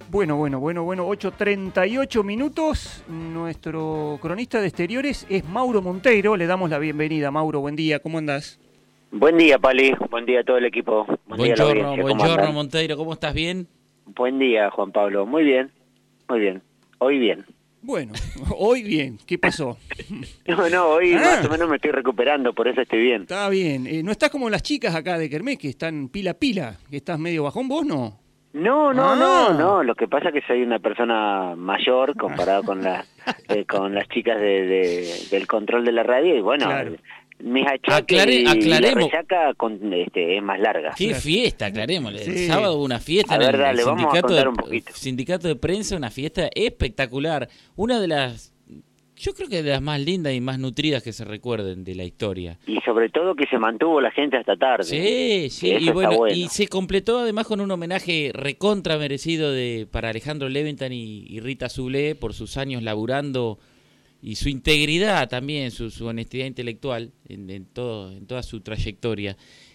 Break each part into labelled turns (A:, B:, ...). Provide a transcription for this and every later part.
A: Bueno, 8:38 minutos. Nuestro cronista de exteriores es Mauro Monteiro. Le damos la bienvenida. Mauro, buen día, ¿cómo andás?
B: Buen día, Pali. Buen día a todo el equipo.
C: Buongiorno, Monteiro. ¿Cómo estás? ¿Bien?
B: Buen día, Juan Pablo. Muy bien. Hoy bien.
A: Bueno, hoy bien. ¿Qué pasó?
B: Hoy más o menos me estoy recuperando, por eso estoy bien.
A: Está bien. ¿No estás como las chicas acá de Kermés, que están pila? ¿Que estás medio bajón vos, no?
B: No. Lo que pasa es que soy una persona mayor comparado con las chicas del control de la radio y bueno,
A: claro.
B: Mis achaques y la resaca es más larga.
C: ¿Qué fiesta? Aclarémosle.
A: Sí.
C: El sábado hubo una fiesta
B: en
C: el
B: vamos a contar un poquito.
C: sindicato de prensa, una fiesta espectacular. Una de las, yo creo que de las más lindas y más nutridas que se recuerden de la historia.
B: Y sobre todo que se mantuvo la gente hasta tarde.
C: Sí, y bueno, y se completó además con un homenaje recontra merecido para Alejandro Leventhal y Rita Zulé por sus años laburando y su integridad también, su honestidad intelectual en toda su trayectoria.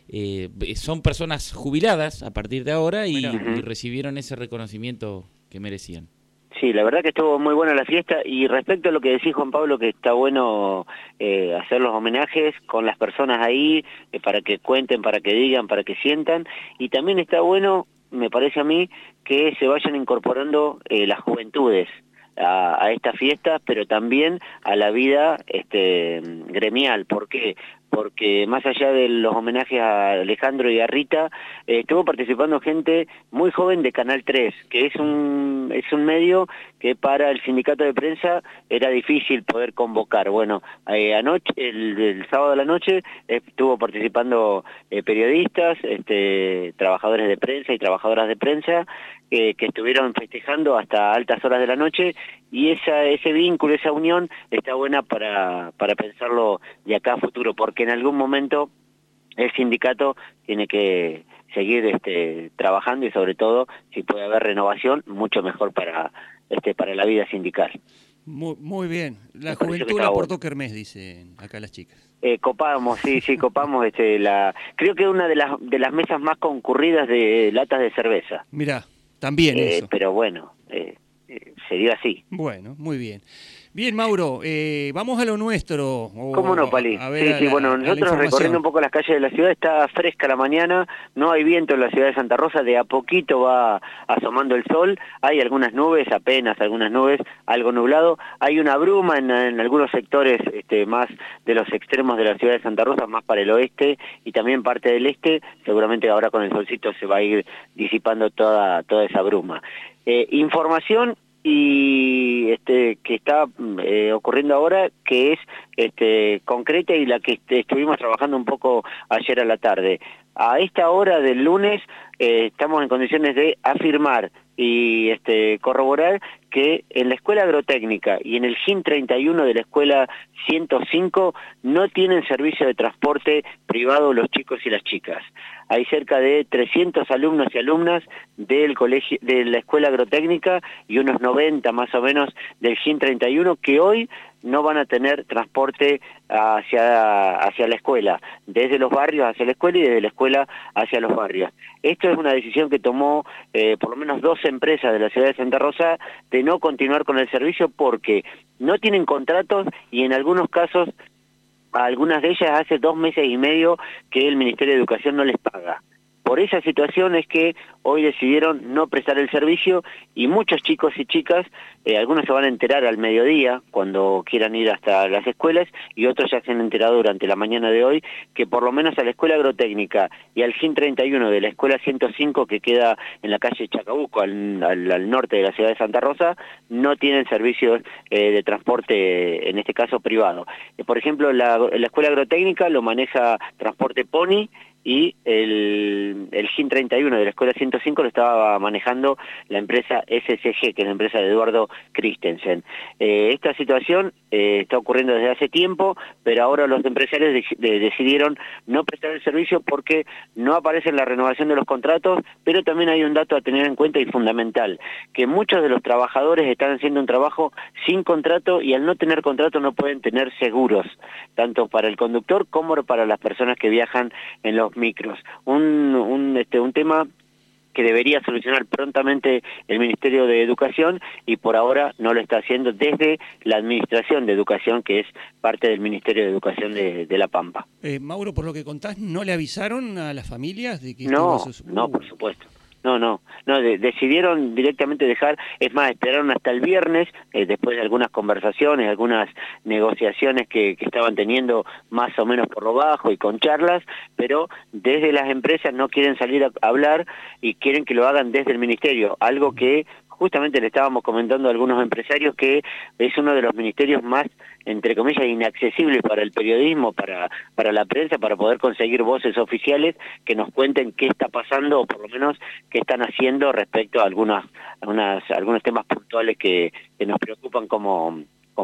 C: Son personas jubiladas a partir de ahora y recibieron ese reconocimiento que merecían.
B: Sí, la verdad que estuvo muy buena la fiesta y respecto a lo que decís, Juan Pablo, que está bueno hacer los homenajes con las personas ahí, para que cuenten, para que digan, para que sientan, y también está bueno, me parece a mí, que se vayan incorporando las juventudes a esta fiesta, pero también a la vida gremial. ¿Por qué? Porque más allá de los homenajes a Alejandro y a Rita, estuvo participando gente muy joven de Canal 3, que es un medio que para el sindicato de prensa era difícil poder convocar. Bueno, anoche, el sábado de la noche, estuvo participando periodistas, trabajadores de prensa y trabajadoras de prensa, que estuvieron festejando hasta altas horas de la noche, y ese vínculo, esa unión está buena para pensarlo de acá a futuro, porque en algún momento el sindicato tiene que seguir trabajando, y sobre todo si puede haber renovación, mucho mejor para la vida sindical.
A: Muy bien. La juventud la aportó Kermés, dicen acá las chicas.
B: Copamos. Creo que es una de las mesas más concurridas de latas de cerveza.
A: Mirá, también eso.
B: Pero bueno, se dio así.
A: Bueno, muy bien. Bien, Mauro, vamos a lo nuestro.
B: ¿Cómo no, Pali? Bueno, nosotros recorriendo un poco las calles de la ciudad, está fresca la mañana, no hay viento en la ciudad de Santa Rosa, de a poquito va asomando el sol, hay algunas nubes, apenas algunas nubes, algo nublado, hay una bruma en algunos sectores más de los extremos de la ciudad de Santa Rosa, más para el oeste y también parte del este, seguramente ahora con el solcito se va a ir disipando toda esa bruma. Información y que está ocurriendo ahora, que es concreta y la que estuvimos trabajando un poco ayer a la tarde. A esta hora del lunes estamos en condiciones de afirmar y corroborar que en la Escuela Agrotécnica y en el GIN 31 de la Escuela 105 no tienen servicio de transporte privado los chicos y las chicas. Hay cerca de 300 alumnos y alumnas del colegio, de la Escuela Agrotécnica, y unos 90 más o menos del GIN 31 que hoy no van a tener transporte hacia la escuela, desde los barrios hacia la escuela y desde la escuela hacia los barrios. Esto es una decisión que tomó por lo menos 2 empresas de la ciudad de Santa Rosa de no continuar con el servicio porque no tienen contratos y en algunos casos, a algunas de ellas hace 2 meses y medio que el Ministerio de Educación no les paga. Por esa situación es que hoy decidieron no prestar el servicio y muchos chicos y chicas, algunos se van a enterar al mediodía cuando quieran ir hasta las escuelas y otros ya se han enterado durante la mañana de hoy que por lo menos a la Escuela Agrotécnica y al GIN 31 de la Escuela 105 que queda en la calle Chacabuco al norte de la ciudad de Santa Rosa no tienen servicios de transporte, en este caso privado. Por ejemplo, la Escuela Agrotécnica lo maneja Transporte Pony y el GIN 31 de la Escuela 105 lo estaba manejando la empresa SCG, que es la empresa de Eduardo Christensen. Esta situación está ocurriendo desde hace tiempo, pero ahora los empresarios decidieron no prestar el servicio porque no aparece en la renovación de los contratos, pero también hay un dato a tener en cuenta y fundamental, que muchos de los trabajadores están haciendo un trabajo sin contrato y al no tener contrato no pueden tener seguros, tanto para el conductor como para las personas que viajan en los micros. Un tema que debería solucionar prontamente el Ministerio de Educación, y por ahora no lo está haciendo desde la Administración de Educación, que es parte del Ministerio de Educación de La Pampa.
A: Mauro, por lo que contás, ¿no le avisaron a las familias de que
B: no, por supuesto. No, decidieron directamente dejar, es más, esperaron hasta el viernes, después de algunas conversaciones, algunas negociaciones que estaban teniendo más o menos por lo bajo y con charlas, pero desde las empresas no quieren salir a hablar y quieren que lo hagan desde el ministerio, algo que justamente le estábamos comentando a algunos empresarios que es uno de los ministerios más, entre comillas, inaccesibles para el periodismo, para la prensa, para poder conseguir voces oficiales que nos cuenten qué está pasando, o por lo menos qué están haciendo respecto a algunos temas puntuales que nos preocupan como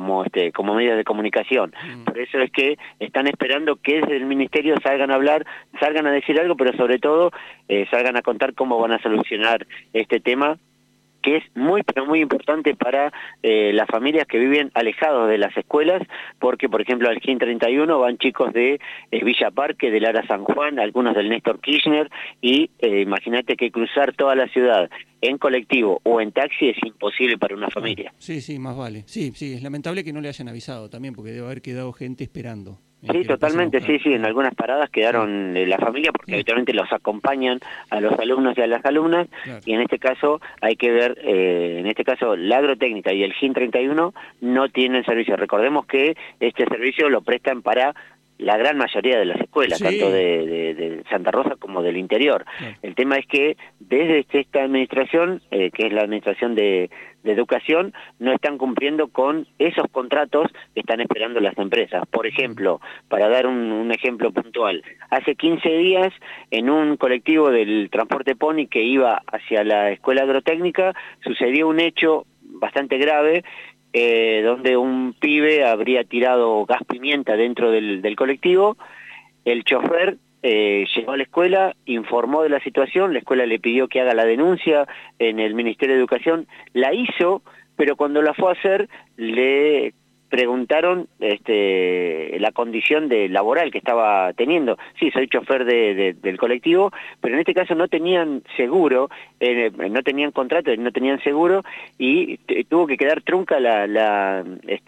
B: medios de comunicación. Por eso es que están esperando que desde el ministerio salgan a hablar, salgan a decir algo, pero sobre todo salgan a contar cómo van a solucionar este tema, que es muy, pero muy importante para las familias que viven alejados de las escuelas, porque, por ejemplo, al GIN 31 van chicos de Villa Parque, de Lara San Juan, algunos del Néstor Kirchner, y imagínate que cruzar toda la ciudad en colectivo o en taxi es imposible para una familia.
A: Sí, más vale. Sí, es lamentable que no le hayan avisado también, porque debe haber quedado gente esperando.
B: Sí, totalmente, sí, en algunas paradas quedaron la familia, porque habitualmente los acompañan a los alumnos y a las alumnas, claro. Y en este caso hay que ver, en este caso la agrotécnica y el GIN 31 no tienen servicio. Recordemos que este servicio lo prestan para la gran mayoría de las escuelas, tanto de Santa Rosa como del interior. Claro. El tema es que desde esta administración, que es la administración de educación, no están cumpliendo con esos contratos que están esperando las empresas. Por ejemplo, para dar un ejemplo puntual, hace 15 días en un colectivo del transporte Pony que iba hacia la escuela agrotécnica sucedió un hecho bastante grave, donde un pibe habría tirado gas pimienta dentro del colectivo. El chofer llegó a la escuela, informó de la situación, la escuela le pidió que haga la denuncia en el Ministerio de Educación, la hizo, pero cuando la fue a hacer le preguntaron la condición laboral que estaba teniendo. Sí, soy chofer del colectivo, pero en este caso no tenían seguro, no tenían contrato, no tenían seguro, y tuvo que quedar trunca la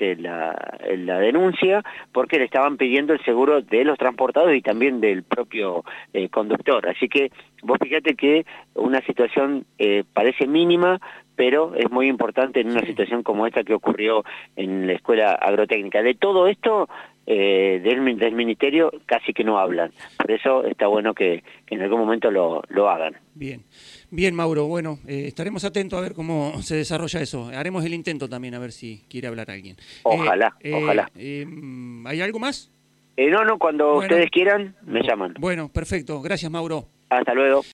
B: denuncia, porque le estaban pidiendo el seguro de los transportados y también del propio conductor. Así que vos fíjate que una situación parece mínima, pero es muy importante en una situación como esta que ocurrió en la escuela agrotécnica. De todo esto, del ministerio casi que no hablan. Por eso está bueno que en algún momento lo hagan.
A: Bien, Mauro. Bueno, estaremos atentos a ver cómo se desarrolla eso. Haremos el intento también a ver si quiere hablar alguien.
B: Ojalá.
A: ¿Hay algo más?
B: No, cuando ustedes quieran, me llaman.
A: Bueno, perfecto. Gracias, Mauro.
B: Hasta luego.